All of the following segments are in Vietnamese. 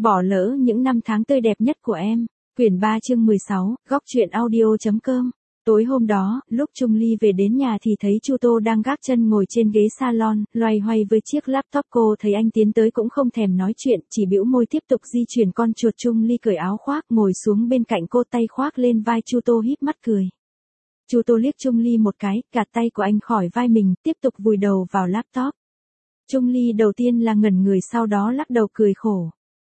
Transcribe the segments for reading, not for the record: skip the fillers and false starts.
Bỏ lỡ những năm tháng tươi đẹp nhất của em. Quyển 3 chương 16, góc truyện audio.com. Tối hôm đó, lúc Trung Ly về đến nhà thì thấy Chu Tô đang gác chân ngồi trên ghế salon, loay hoay với chiếc laptop. Cô thấy anh tiến tới cũng không thèm nói chuyện, chỉ bĩu môi tiếp tục di chuyển con chuột. Trung Ly cởi áo khoác ngồi xuống bên cạnh cô, tay khoác lên vai Chu Tô híp mắt cười. Chu Tô liếc Trung Ly một cái, gạt tay của anh khỏi vai mình, tiếp tục vùi đầu vào laptop. Trung Ly đầu tiên là ngẩn người, sau đó lắc đầu cười khổ.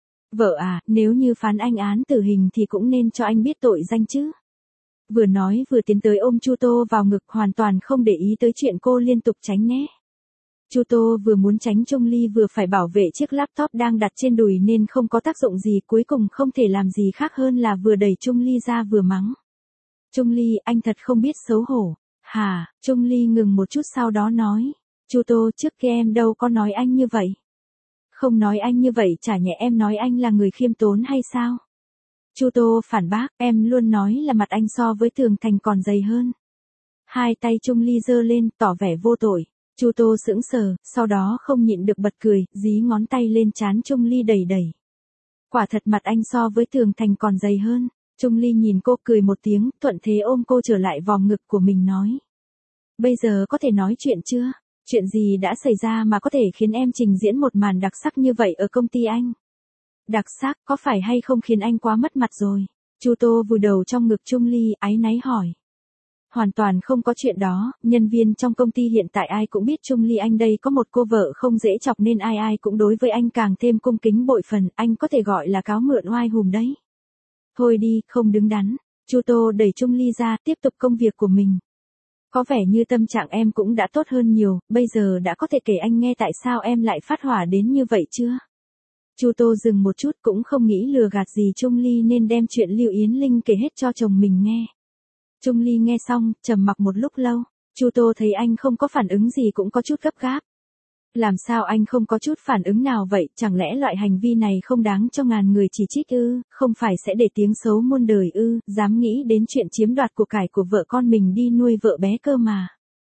Vợ à, nếu như phán anh án tử hình thì cũng nên cho anh biết tội danh chứ. Vừa nói vừa tiến tới ôm Chu Tô vào ngực, hoàn toàn không để ý tới chuyện cô liên tục tránh né. Chu Tô vừa muốn tránh Trung Ly vừa phải bảo vệ chiếc laptop đang đặt trên đùi nên không có tác dụng gì, cuối cùng không thể làm gì khác hơn là vừa đẩy Trung Ly ra vừa mắng. Trung Ly, anh thật không biết xấu hổ. Hả? Trung Ly ngừng một chút sau đó nói. Chu Tô, trước kia em đâu có nói anh như vậy. Không nói anh như vậy, chả nhẽ em nói anh là người khiêm tốn hay sao? Chu Tô phản bác, em luôn nói là mặt anh so với Tường Thành còn dày hơn. Hai tay Trung Ly giơ lên, tỏ vẻ vô tội. Chu Tô sững sờ, sau đó không nhịn được bật cười, dí ngón tay lên trán Trung Ly đẩy đẩy. Quả thật mặt anh so với Tường Thành còn dày hơn. Trung Ly nhìn cô cười một tiếng, thuận thế ôm cô trở lại vòng ngực của mình nói. Bây giờ có thể nói chuyện chưa? Chuyện gì đã xảy ra mà có thể khiến em trình diễn một màn đặc sắc như vậy ở công ty anh? Đặc sắc, có phải hay không khiến anh quá mất mặt rồi? Chu Tô vùi đầu trong ngực Trung Ly, áy náy hỏi. Hoàn toàn không có chuyện đó, nhân viên trong công ty hiện tại ai cũng biết Trung Ly anh đây có một cô vợ không dễ chọc nên ai ai cũng đối với anh càng thêm cung kính bội phần, anh có thể gọi là cáo mượn oai hùm đấy. Thôi đi, không đứng đắn. Chu Tô đẩy Trung Ly ra, tiếp tục công việc của mình. Có vẻ như tâm trạng em cũng đã tốt hơn nhiều, bây giờ đã có thể kể anh nghe tại sao em lại phát hỏa đến như vậy chưa? Chu Tô dừng một chút, cũng không nghĩ lừa gạt gì Trung Ly nên đem chuyện Lưu Yến Linh kể hết cho chồng mình nghe. Trung Ly nghe xong, trầm mặc một lúc lâu. Chu Tô thấy anh không có phản ứng gì cũng có chút gấp gáp. Làm sao anh không có chút phản ứng nào vậy, chẳng lẽ loại hành vi này không đáng cho ngàn người chỉ trích ư, không phải sẽ để tiếng xấu muôn đời ư, dám nghĩ đến chuyện chiếm đoạt của cải của vợ con mình đi nuôi vợ bé cơ mà.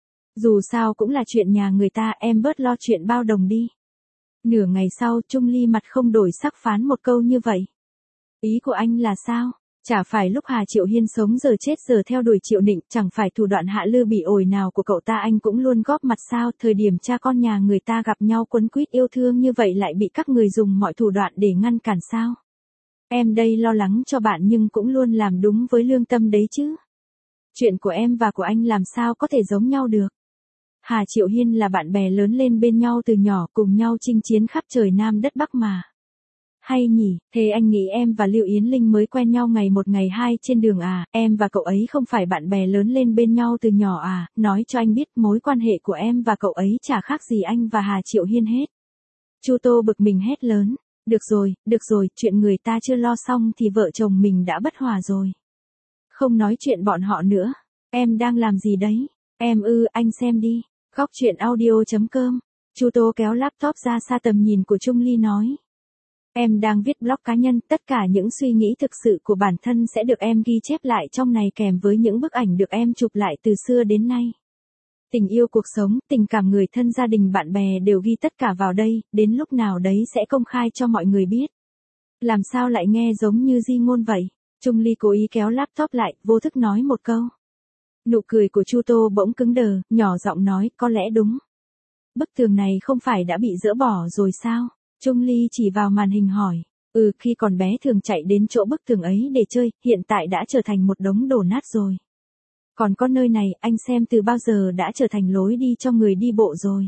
Dù sao cũng là chuyện nhà người ta, em bớt lo chuyện bao đồng đi. Nửa ngày sau, Trung Ly mặt không đổi sắc phán một câu như vậy. Ý của anh là sao? Chả phải lúc Hà Triệu Hiên sống giờ chết giờ theo đuổi Triệu Nịnh, chẳng phải thủ đoạn hạ lưu bị ổi nào của cậu ta anh cũng luôn góp mặt sao, thời điểm cha con nhà người ta gặp nhau quấn quýt yêu thương như vậy lại bị các người dùng mọi thủ đoạn để ngăn cản sao? Em đây lo lắng cho bạn nhưng cũng luôn làm đúng với lương tâm đấy chứ. Chuyện của em và của anh làm sao có thể giống nhau được? Hà Triệu Hiên là bạn bè lớn lên bên nhau từ nhỏ, cùng nhau chinh chiến khắp trời Nam đất Bắc mà. Hay nhỉ, thế anh nghĩ em và Lưu Yến Linh mới quen nhau ngày một ngày hai trên đường à, em và cậu ấy không phải bạn bè lớn lên bên nhau từ nhỏ à, nói cho anh biết mối quan hệ của em và cậu ấy chả khác gì anh và Hà Triệu Hiên hết. Chu Tô bực mình hét lớn, được rồi, chuyện người ta chưa lo xong thì vợ chồng mình đã bất hòa rồi. Không nói chuyện bọn họ nữa, em đang làm gì đấy, anh xem đi, góc truyện audio.com, Chu Tô kéo laptop ra xa tầm nhìn của Trung Ly nói. Em đang viết blog cá nhân, tất cả những suy nghĩ thực sự của bản thân sẽ được em ghi chép lại trong này kèm với những bức ảnh được em chụp lại từ xưa đến nay. Tình yêu cuộc sống, tình cảm người thân gia đình bạn bè đều ghi tất cả vào đây, đến lúc nào đấy sẽ công khai cho mọi người biết. Làm sao lại nghe giống như di ngôn vậy? Trung Ly cố ý kéo laptop lại, vô thức nói một câu. Nụ cười của Chu Tô bỗng cứng đờ, nhỏ giọng nói, có lẽ đúng. Bức tường này không phải đã bị dỡ bỏ rồi sao? Trung Ly chỉ vào màn hình hỏi. Khi còn bé thường chạy đến chỗ bức tường ấy để chơi, hiện tại đã trở thành một đống đổ nát rồi. Còn có nơi này, anh xem từ bao giờ đã trở thành lối đi cho người đi bộ rồi.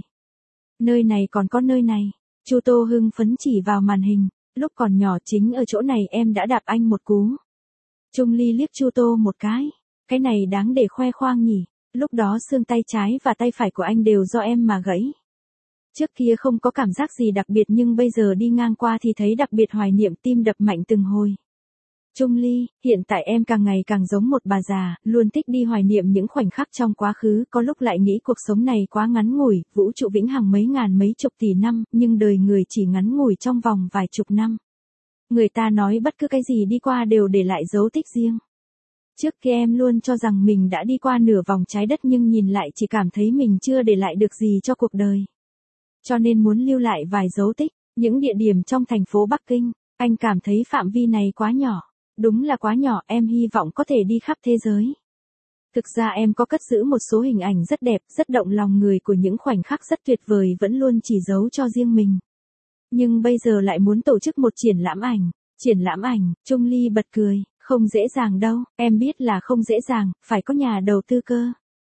Nơi này còn có nơi này. Chu Tô hưng phấn chỉ vào màn hình. Lúc còn nhỏ chính ở chỗ này em đã đạp anh một cú. Trung Ly liếc Chu Tô một cái. Cái này đáng để khoe khoang nhỉ. Lúc đó xương tay trái và tay phải của anh đều do em mà gãy. Trước kia không có cảm giác gì đặc biệt nhưng bây giờ đi ngang qua thì thấy đặc biệt hoài niệm, tim đập mạnh từng hồi. Trung Ly, hiện tại em càng ngày càng giống một bà già, luôn thích đi hoài niệm những khoảnh khắc trong quá khứ, có lúc lại nghĩ cuộc sống này quá ngắn ngủi, vũ trụ vĩnh hằng mấy ngàn mấy chục tỷ năm, nhưng đời người chỉ ngắn ngủi trong vòng vài chục năm. Người ta nói bất cứ cái gì đi qua đều để lại dấu tích riêng. Trước kia em luôn cho rằng mình đã đi qua nửa vòng trái đất nhưng nhìn lại chỉ cảm thấy mình chưa để lại được gì cho cuộc đời. Cho nên muốn lưu lại vài dấu tích, những địa điểm trong thành phố Bắc Kinh. Anh cảm thấy phạm vi này quá nhỏ. Đúng là quá nhỏ, em hy vọng có thể đi khắp thế giới. Thực ra em có cất giữ một số hình ảnh rất đẹp, rất động lòng người của những khoảnh khắc rất tuyệt vời vẫn luôn chỉ giấu cho riêng mình. Nhưng bây giờ lại muốn tổ chức một triển lãm ảnh. Triển lãm ảnh, Trung Ly bật cười, không dễ dàng đâu, em biết là không dễ dàng, phải có nhà đầu tư cơ.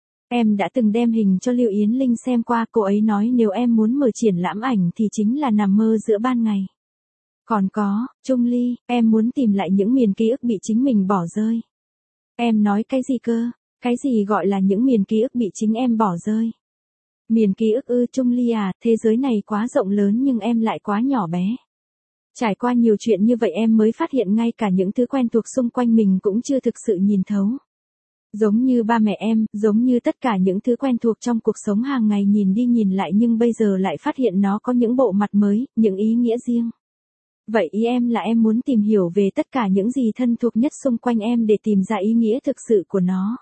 Em đã từng đem hình cho Lưu Yến Linh xem qua, cô ấy nói nếu em muốn mở triển lãm ảnh thì chính là nằm mơ giữa ban ngày. Còn có, Trung Ly, em muốn tìm lại những miền ký ức bị chính mình bỏ rơi. Em nói cái gì cơ? Cái gì gọi là những miền ký ức bị chính em bỏ rơi? Miền ký ức ư? Trung Ly à, thế giới này quá rộng lớn nhưng em lại quá nhỏ bé. Trải qua nhiều chuyện như vậy em mới phát hiện ngay cả những thứ quen thuộc xung quanh mình cũng chưa thực sự nhìn thấu. Giống như ba mẹ em, giống như tất cả những thứ quen thuộc trong cuộc sống hàng ngày nhìn đi nhìn lại nhưng bây giờ lại phát hiện nó có những bộ mặt mới, những ý nghĩa riêng. Vậy ý em là em muốn tìm hiểu về tất cả những gì thân thuộc nhất xung quanh em để tìm ra ý nghĩa thực sự của nó.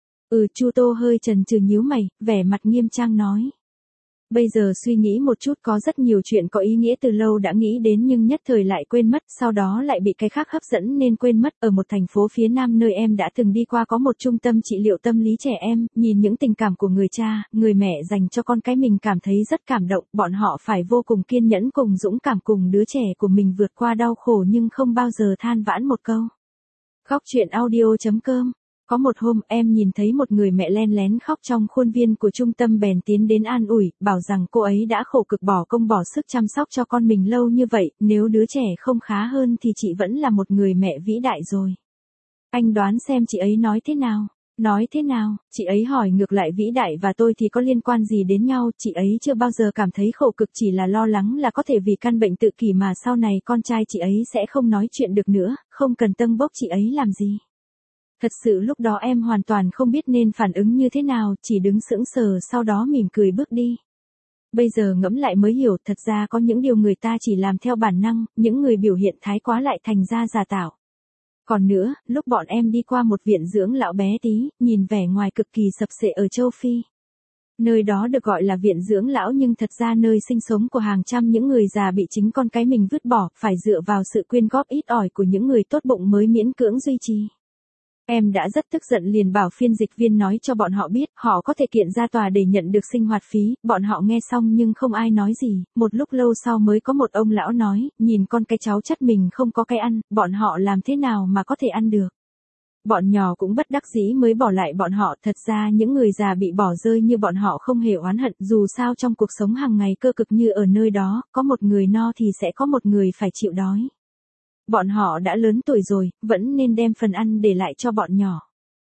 Chu Tô hơi chần chừ nhíu mày, vẻ mặt nghiêm trang nói. Bây giờ suy nghĩ một chút, có rất nhiều chuyện có ý nghĩa từ lâu đã nghĩ đến nhưng nhất thời lại quên mất, sau đó lại bị cái khác hấp dẫn nên quên mất. Ở một thành phố phía Nam nơi em đã từng đi qua có một trung tâm trị liệu tâm lý trẻ em, nhìn những tình cảm của người cha, người mẹ dành cho con cái mình cảm thấy rất cảm động, bọn họ phải vô cùng kiên nhẫn cùng dũng cảm cùng đứa trẻ của mình vượt qua đau khổ nhưng không bao giờ than vãn một câu. Góc truyện audio.com. Có một hôm em nhìn thấy một người mẹ len lén khóc trong khuôn viên của trung tâm bèn tiến đến an ủi, bảo rằng cô ấy đã khổ cực bỏ công bỏ sức chăm sóc cho con mình lâu như vậy, nếu đứa trẻ không khá hơn thì chị vẫn là một người mẹ vĩ đại rồi. Anh đoán xem chị ấy nói thế nào? Nói thế nào? Chị ấy hỏi ngược lại, vĩ đại và tôi thì có liên quan gì đến nhau? Chị ấy chưa bao giờ cảm thấy khổ cực, chỉ là lo lắng là có thể vì căn bệnh tự kỷ mà sau này con trai chị ấy sẽ không nói chuyện được nữa, không cần tâng bốc chị ấy làm gì. Thật sự lúc đó em hoàn toàn không biết nên phản ứng như thế nào, chỉ đứng sững sờ sau đó mỉm cười bước đi. Bây giờ ngẫm lại mới hiểu, thật ra có những điều người ta chỉ làm theo bản năng, những người biểu hiện thái quá lại thành ra giả tạo. Còn nữa, lúc bọn em đi qua một viện dưỡng lão bé tí, nhìn vẻ ngoài cực kỳ sập sệ ở châu Phi. Nơi đó được gọi là viện dưỡng lão nhưng thật ra nơi sinh sống của hàng trăm những người già bị chính con cái mình vứt bỏ, phải dựa vào sự quyên góp ít ỏi của những người tốt bụng mới miễn cưỡng duy trì. Em đã rất tức giận liền bảo phiên dịch viên nói cho bọn họ biết, họ có thể kiện ra tòa để nhận được sinh hoạt phí, bọn họ nghe xong nhưng không ai nói gì, một lúc lâu sau mới có một ông lão nói, nhìn con cái cháu chắt mình không có cái ăn, bọn họ làm thế nào mà có thể ăn được. Bọn nhỏ cũng bất đắc dĩ mới bỏ lại bọn họ, thật ra những người già bị bỏ rơi như bọn họ không hề oán hận, dù sao trong cuộc sống hàng ngày cơ cực như ở nơi đó, có một người no thì sẽ có một người phải chịu đói. Bọn họ đã lớn tuổi rồi, vẫn nên đem phần ăn để lại cho bọn nhỏ.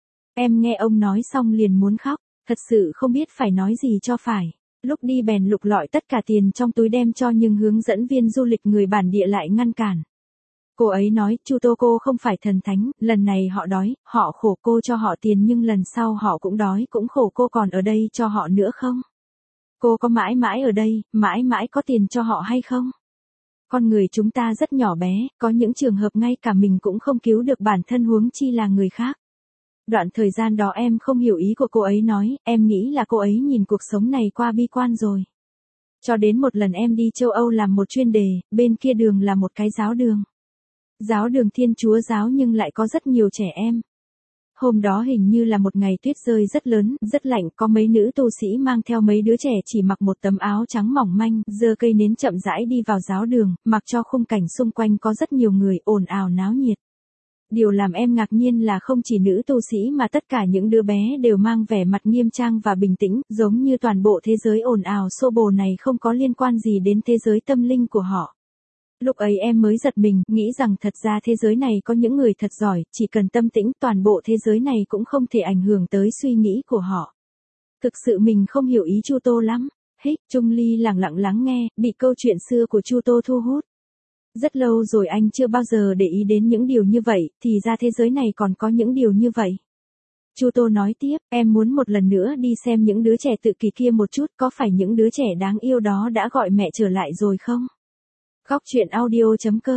Em nghe ông nói xong liền muốn khóc, thật sự không biết phải nói gì cho phải. Lúc đi bèn lục lọi tất cả tiền trong túi đem cho nhưng hướng dẫn viên du lịch người bản địa lại ngăn cản. Cô ấy nói, Chu Tô cô không phải thần thánh, lần này họ đói, họ khổ cô cho họ tiền nhưng lần sau họ cũng đói cũng khổ, cô còn ở đây cho họ nữa không? Cô có mãi mãi ở đây, mãi mãi có tiền cho họ hay không? Con người chúng ta rất nhỏ bé, có những trường hợp ngay cả mình cũng không cứu được bản thân huống chi là người khác. Đoạn thời gian đó em không hiểu ý của cô ấy nói, em nghĩ là cô ấy nhìn cuộc sống này qua bi quan rồi. Cho đến một lần em đi châu Âu làm một chuyên đề, bên kia đường là một cái giáo đường. Giáo đường Thiên Chúa giáo nhưng lại có rất nhiều trẻ em. Hôm đó hình như là một ngày tuyết rơi rất lớn, rất lạnh, có mấy nữ tu sĩ mang theo mấy đứa trẻ chỉ mặc một tấm áo trắng mỏng manh, giơ cây nến chậm rãi đi vào giáo đường, mặc cho khung cảnh xung quanh có rất nhiều người, ồn ào náo nhiệt. Điều làm em ngạc nhiên là không chỉ nữ tu sĩ mà tất cả những đứa bé đều mang vẻ mặt nghiêm trang và bình tĩnh, giống như toàn bộ thế giới ồn ào xô bồ này không có liên quan gì đến thế giới tâm linh của họ. Lúc ấy em mới giật mình, nghĩ rằng thật ra thế giới này có những người thật giỏi, chỉ cần tâm tĩnh toàn bộ thế giới này cũng không thể ảnh hưởng tới suy nghĩ của họ. Thực sự mình không hiểu ý Chu Tô lắm. Trung Ly lặng lặng lắng nghe, bị câu chuyện xưa của Chu Tô thu hút. Rất lâu rồi anh chưa bao giờ để ý đến những điều như vậy, thì ra thế giới này còn có những điều như vậy. Chu Tô nói tiếp, em muốn một lần nữa đi xem những đứa trẻ tự kỷ kia một chút, có phải những đứa trẻ đáng yêu đó đã gọi mẹ trở lại rồi không? Góc truyện audio.com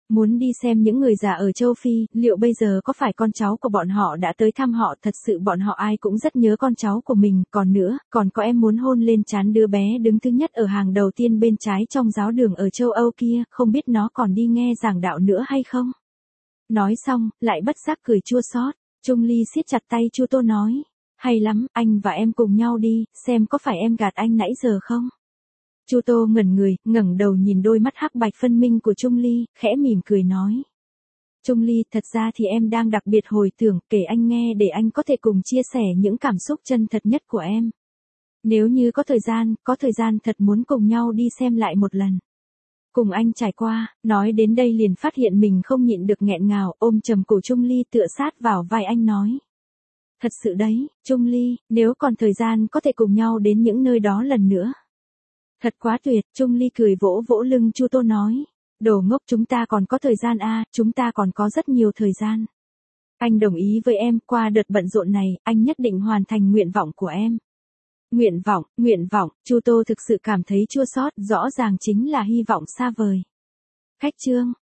Muốn đi xem những người già ở châu Phi, liệu bây giờ có phải con cháu của bọn họ đã tới thăm họ, thật sự bọn họ ai cũng rất nhớ con cháu của mình, còn nữa, còn có em muốn hôn lên trán đứa bé đứng thứ nhất ở hàng đầu tiên bên trái trong giáo đường ở châu Âu kia, không biết nó còn đi nghe giảng đạo nữa hay không? Nói xong, lại bất giác cười chua xót. Trung Ly siết chặt tay Chu Tô nói, hay lắm, anh và em cùng nhau đi, xem có phải em gạt anh nãy giờ không? Chu Tô ngẩn người, ngẩng đầu nhìn đôi mắt hắc bạch phân minh của Trung Ly, khẽ mỉm cười nói. Trung Ly, thật ra thì em đang đặc biệt hồi tưởng, kể anh nghe để anh có thể cùng chia sẻ những cảm xúc chân thật nhất của em. Nếu như có thời gian thật muốn cùng nhau đi xem lại một lần. Cùng anh trải qua, nói đến đây liền phát hiện mình không nhịn được nghẹn ngào, ôm chầm cổ Trung Ly tựa sát vào vai anh nói. Thật sự đấy, Trung Ly, nếu còn thời gian có thể cùng nhau đến những nơi đó lần nữa. Thật quá tuyệt, Trung Ly cười vỗ vỗ lưng Chu Tô nói. Đồ ngốc, chúng ta còn có thời gian à, chúng ta còn có rất nhiều thời gian. Anh đồng ý với em, qua đợt bận rộn này, anh nhất định hoàn thành nguyện vọng của em. Nguyện vọng, Chu Tô thực sự cảm thấy chua xót, rõ ràng chính là hy vọng xa vời. Khách chương.